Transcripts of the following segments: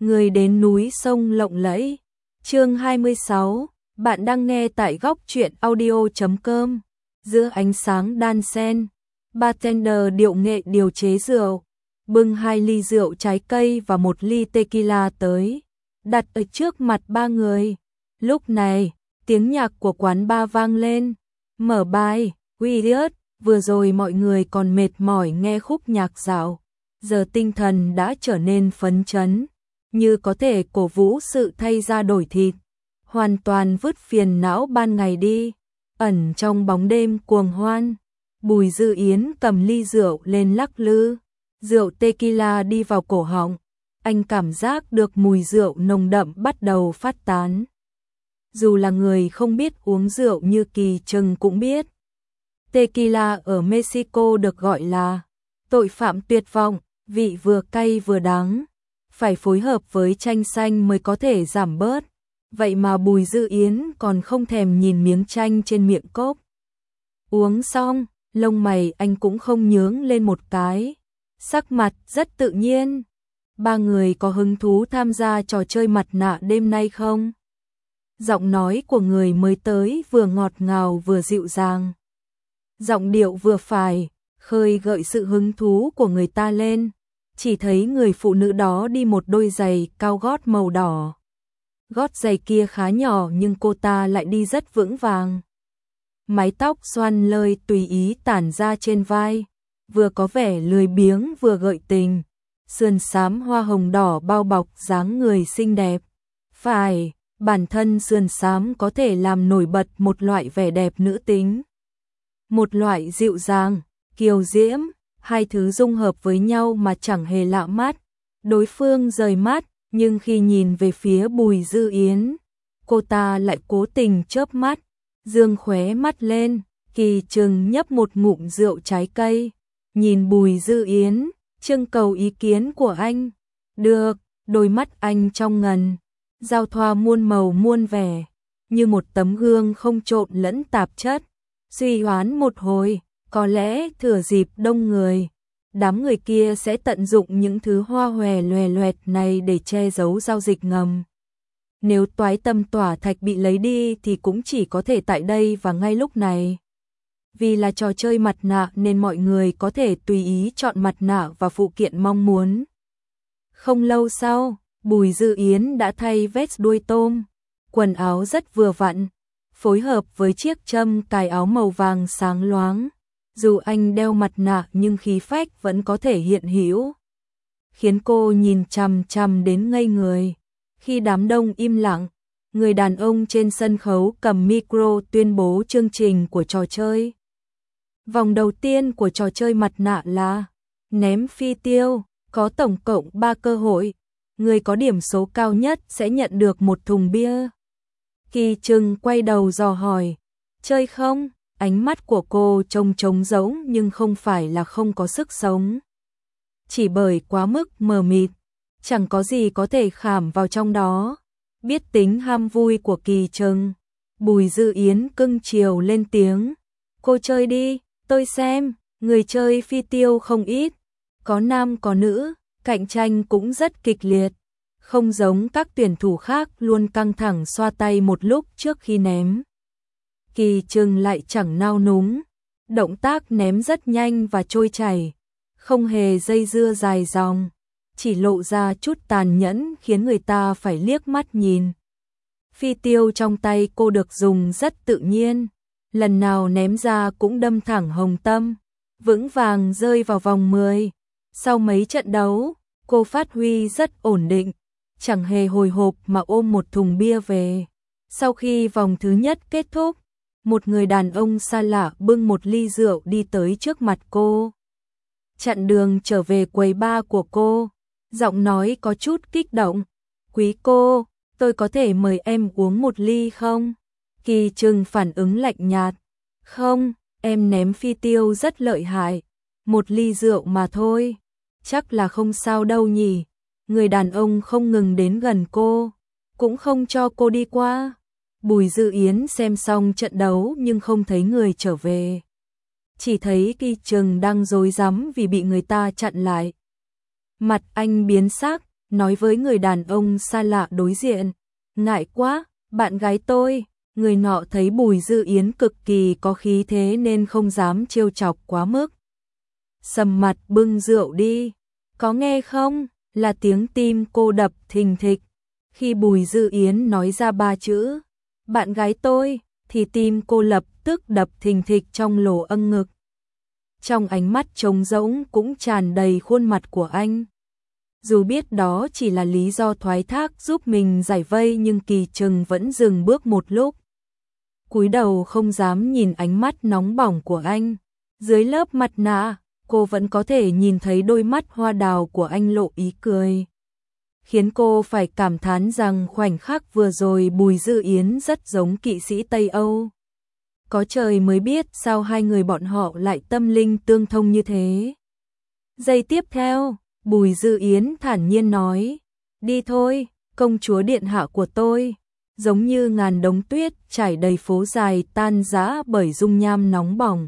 người đến núi sông lộng lẫy. Chương 26, bạn đang nghe tại góc truyện audio.com. Giữa ánh sáng đan sen, bartender điệu nghệ điều chế rượu, bưng 2 ly rượu trái cây và 1 ly tequila tới, đặt ở trước mặt 3 người. Lúc này, tiếng nhạc của quán bar vang lên, mở bài, Weird, vừa rồi mọi người còn mệt mỏi nghe khúc nhạc dạo, giờ tinh thần đã trở nên phấn chấn, như có thể cổ vũ sự thay da đổi thịt, hoàn toàn vứt phiền não ban ngày đi. Ẩn trong bóng đêm cuồng hoan, Bùi Dư Yến cầm ly rượu lên lắc lư, rượu tequila đi vào cổ họng, anh cảm giác được mùi rượu nồng đậm bắt đầu phát tán. Dù là người không biết uống rượu như Kỳ Trừng cũng biết, tequila ở Mexico được gọi là tội phạm tuyệt vọng, vị vừa cay vừa đắng, phải phối hợp với chanh xanh mới có thể giảm bớt. Vậy mà Bùi Dư Yến còn không thèm nhìn miếng chanh trên miệng cốc. Uống xong, lông mày anh cũng không nhướng lên một cái, sắc mặt rất tự nhiên. 3 người có hứng thú tham gia trò chơi mặt nạ đêm nay không? Giọng nói của người mới tới vừa ngọt ngào vừa dịu dàng. Giọng điệu vừa phải, khơi gợi sự hứng thú của người ta lên. Chỉ thấy người phụ nữ đó đi một đôi giày cao gót màu đỏ. Gót giày kia khá nhỏ nhưng cô ta lại đi rất vững vàng. Mái tóc xoăn lơi tùy ý tản ra trên vai, vừa có vẻ lười biếng vừa gợi tình. Sườn xám hoa hồng đỏ bao bọc dáng người xinh đẹp. Phải, bản thân sườn xám có thể làm nổi bật một loại vẻ đẹp nữ tính. Một loại dịu dàng, kiều diễm, hai thứ dung hợp với nhau mà chẳng hề lạ mắt. Đối phương rời mắt, nhưng khi nhìn về phía Bùi Dư Yến, cô ta lại cố tình chớp mắt, dương khóe mắt lên. Kỳ Trừng nhấp một ngụm rượu trái cây, nhìn Bùi Dư Yến, trưng cầu ý kiến của anh. Được, đôi mắt anh trong ngần, giao thoa muôn màu muôn vẻ, như một tấm gương không trộn lẫn tạp chất. Suy hoán một hồi, có lẽ thừa dịp đông người, đám người kia sẽ tận dụng những thứ hoa hòe loè loẹt này để che giấu giao dịch ngầm. Nếu toái tâm tỏa thạch bị lấy đi thì cũng chỉ có thể tại đây và ngay lúc này. Vì là trò chơi mặt nạ nên mọi người có thể tùy ý chọn mặt nạ và phụ kiện mong muốn. Không lâu sau, Bùi Dư Yến đã thay vest đuôi tôm, quần áo rất vừa vặn, phối hợp với chiếc châm cài áo màu vàng sáng loáng. Dù anh đeo mặt nạ nhưng khí phách vẫn có thể hiện hữu, khiến cô nhìn chằm chằm đến ngây người. Khi đám đông im lặng, người đàn ông trên sân khấu cầm micro tuyên bố chương trình của trò chơi. Vòng đầu tiên của trò chơi mặt nạ là ném phi tiêu, có tổng cộng 3 cơ hội. Người có điểm số cao nhất sẽ nhận được 1 thùng bia. Kỳ Trừng quay đầu dò hỏi, chơi không? Ánh mắt của cô trông trống rỗng nhưng không phải là không có sức sống. Chỉ bởi quá mức mờ mịt, chẳng có gì có thể khảm vào trong đó. Biết tính ham vui của Kỳ Trừng, Bùi Dư Yến cưng chiều lên tiếng. Cô chơi đi, tôi xem, người chơi phi tiêu không ít. Có nam có nữ, cạnh tranh cũng rất kịch liệt. Không giống các tuyển thủ khác luôn căng thẳng xoa tay một lúc trước khi ném. Kỳ Trừng lại chẳng nao núng, động tác ném rất nhanh và trôi chảy, không hề dây dưa dài dòng, chỉ lộ ra chút tàn nhẫn khiến người ta phải liếc mắt nhìn. Phi tiêu trong tay cô được dùng rất tự nhiên, lần nào ném ra cũng đâm thẳng hồng tâm, vững vàng rơi vào vòng 10. Sau mấy trận đấu, cô phát huy rất ổn định, chẳng hề hồi hộp mà ôm 1 thùng bia về. Sau khi vòng thứ nhất kết thúc, một người đàn ông xa lạ bưng 1 ly rượu đi tới trước mặt cô. Chặn đường trở về quầy bar của cô, giọng nói có chút kích động. Quý cô, tôi có thể mời em uống 1 ly không? Kỳ Trừng phản ứng lạnh nhạt. Không, em ném phi tiêu rất lợi hại. 1 ly rượu mà thôi. Chắc là không sao đâu nhỉ. Người đàn ông không ngừng đến gần cô, cũng không cho cô đi qua. Bùi Dư Yến xem xong trận đấu nhưng không thấy người trở về. Chỉ thấy Kỳ Trừng đang rối rắm vì bị người ta chặn lại. Mặt anh biến sắc, nói với người đàn ông xa lạ đối diện. Ngại quá, bạn gái tôi. Người nọ thấy Bùi Dư Yến cực kỳ có khí thế nên không dám trêu chọc quá mức. Sầm mặt bưng rượu đi. Có nghe không? Là tiếng tim cô đập thình thịch. Khi Bùi Dư Yến nói ra 3 chữ bạn gái tôi thì tim cô lập tức đập thình thịch trong lỗ âng ngực. Trong ánh mắt trống rỗng cũng tràn đầy khuôn mặt của anh. Dù biết đó chỉ là lý do thoái thác giúp mình giải vây nhưng Kỳ Trừng vẫn dừng bước một lúc. Cúi đầu không dám nhìn ánh mắt nóng bỏng của anh. Dưới lớp mặt nạ, cô vẫn có thể nhìn thấy đôi mắt hoa đào của anh lộ ý cười. Khiến cô phải cảm thán rằng khoảnh khắc vừa rồi Bùi Dư Yến rất giống kỵ sĩ Tây Âu. Có trời mới biết sao hai người bọn họ lại tâm linh tương thông như thế. Giây tiếp theo, Bùi Dư Yến thản nhiên nói, đi thôi, công chúa điện hạ của tôi. Giống như ngàn đống tuyết trải đầy phố dài tan rã bởi dung nham nóng bỏng.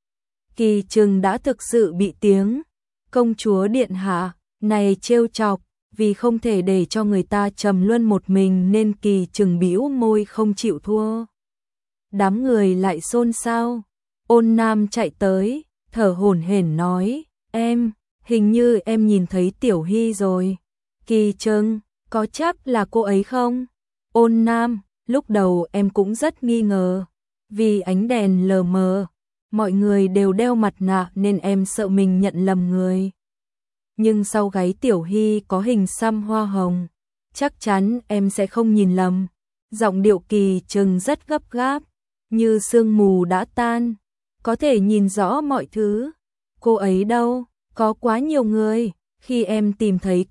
Kỳ Trừng đã thực sự bị tiếng công chúa điện hạ này trêu chọc, vì không thể để cho người ta trầm luân một mình nên Kỳ Trừng bĩu môi không chịu thua. Đám người lại xôn xao. Ôn Nam chạy tới, thở hổn hển nói, hình như em nhìn thấy Tiểu Hy rồi. Kỳ Trừng, có chắc là cô ấy không? Ôn Nam, lúc đầu em cũng rất nghi ngờ, vì ánh đèn lờ mờ, mọi người đều đeo mặt nạ nên em sợ mình nhận lầm người. Nhưng sau gáy Tiểu Hy có hình xăm hoa hồng, chắc chắn em sẽ không nhìn lầm. Giọng điệu Kỳ Trừng rất gấp gáp, như sương mù đã tan, có thể nhìn rõ mọi thứ. Cô ấy đâu? Có quá nhiều người, khi em tìm thấy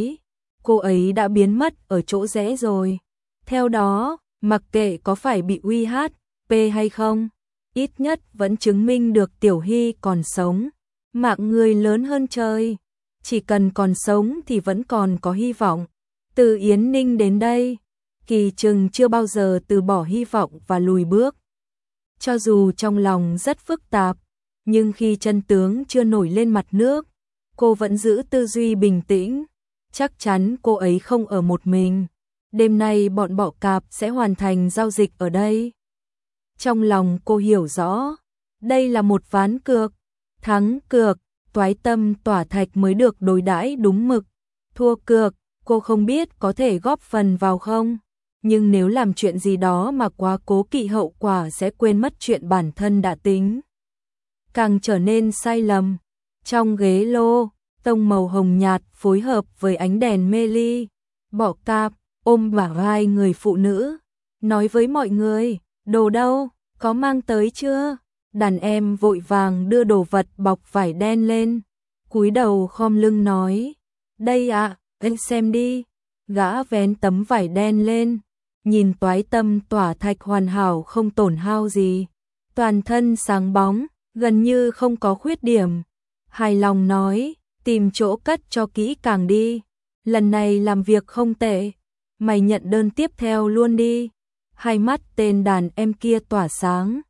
cô ấy đã biến mất ở chỗ rẽ rồi. Theo đó, mặc kệ có phải bị UHP hay không, ít nhất vẫn chứng minh được Tiểu Hy còn sống. Mạng người lớn hơn trời, chỉ cần còn sống thì vẫn còn có hy vọng. Từ Yến Ninh đến đây, Kỳ Trừng chưa bao giờ từ bỏ hy vọng và lùi bước. Cho dù trong lòng rất phức tạp, nhưng khi chân tướng chưa nổi lên mặt nước, cô vẫn giữ tư duy bình tĩnh. Chắc chắn cô ấy không ở một mình. Đêm nay bọn bọ cạp sẽ hoàn thành giao dịch ở đây. Trong lòng cô hiểu rõ, đây là một ván cược. Thắng cược, toái tâm tỏa thạch mới được đối đãi đúng mực. Thua cược, cô không biết có thể góp phần vào không. Nhưng nếu làm chuyện gì đó mà quá cố kỵ hậu quả sẽ quên mất chuyện bản thân đã tính. Càng trở nên sai lầm. Trong ghế lô, tông màu hồng nhạt phối hợp với ánh đèn mê ly. Bọ cạp ôm bả vai người phụ nữ, nói với mọi người, đồ đâu, có mang tới chưa? Đàn em vội vàng đưa đồ vật bọc vải đen lên, cúi đầu khom lưng nói, đây ạ, anh xem đi. Gã vén tấm vải đen lên, nhìn toái tâm tỏa thạch hoàn hảo không tổn hao gì, toàn thân sáng bóng, gần như không có khuyết điểm. Hài lòng nói, tìm chỗ cất cho kỹ càng đi, lần này làm việc không tệ, mày nhận đơn tiếp theo luôn đi. Hai mắt tên đàn em kia tỏa sáng,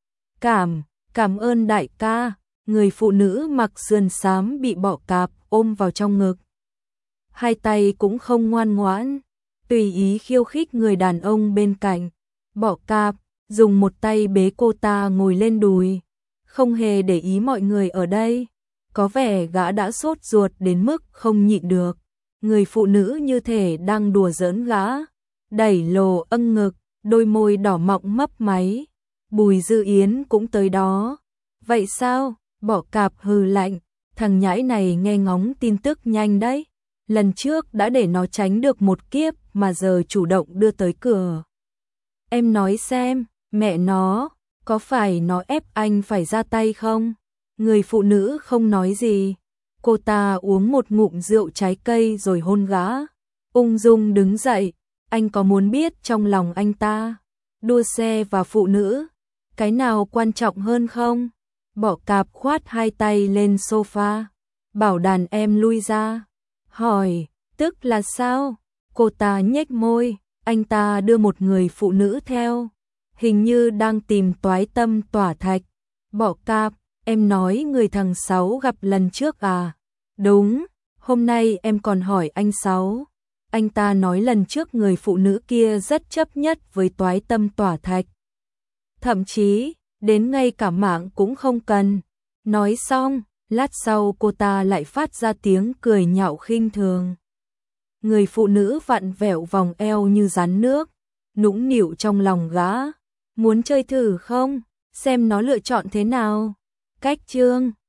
cảm ơn đại ca. Người phụ nữ mặc sườn xám bị bọ cạp ôm vào trong ngực, hai tay cũng không ngoan ngoãn, tùy ý khiêu khích người đàn ông bên cạnh. Bọ cạp dùng một tay bế cô ta ngồi lên đùi, không hề để ý mọi người ở đây. Có vẻ gã đã sốt ruột đến mức không nhịn được. Người phụ nữ như thể đang đùa giỡn gã, đẩy lồ âng ngực, đôi môi đỏ mọng mấp máy. Bùi Dư Yến cũng tới đó. Vậy sao? Bọ cạp hừ lạnh, thằng nhãi này nghe ngóng tin tức nhanh đấy. Lần trước đã để nó tránh được một kiếp mà giờ chủ động đưa tới cửa. Em nói xem, mẹ nó, có phải nó ép anh phải ra tay không? Người phụ nữ không nói gì. Cô ta uống một ngụm rượu trái cây rồi hôn gã. Ung dung đứng dậy, anh có muốn biết trong lòng anh ta, đua xe và phụ nữ, cái nào quan trọng hơn không? Bọ cạp khoát hai tay lên sofa, bảo đàn em lui ra. Hỏi, tức là sao? Cô ta nhếch môi, anh ta đưa một người phụ nữ theo, hình như đang tìm toái tâm tỏa thạch. Bọ cạp, em nói người thằng Sáu gặp lần trước à? Đúng, hôm nay em còn hỏi anh Sáu, Anh ta nói lần trước người phụ nữ kia rất chấp nhất với toái tâm tỏa thạch. Thậm chí, đến ngay cả mạng cũng không cần. Nói xong, lát sau cô ta lại phát ra tiếng cười nhạo khinh thường. Người phụ nữ vặn vẹo vòng eo như rắn nước, nũng nịu trong lòng gã. Muốn chơi thử không? Xem nó lựa chọn thế nào? Cách chương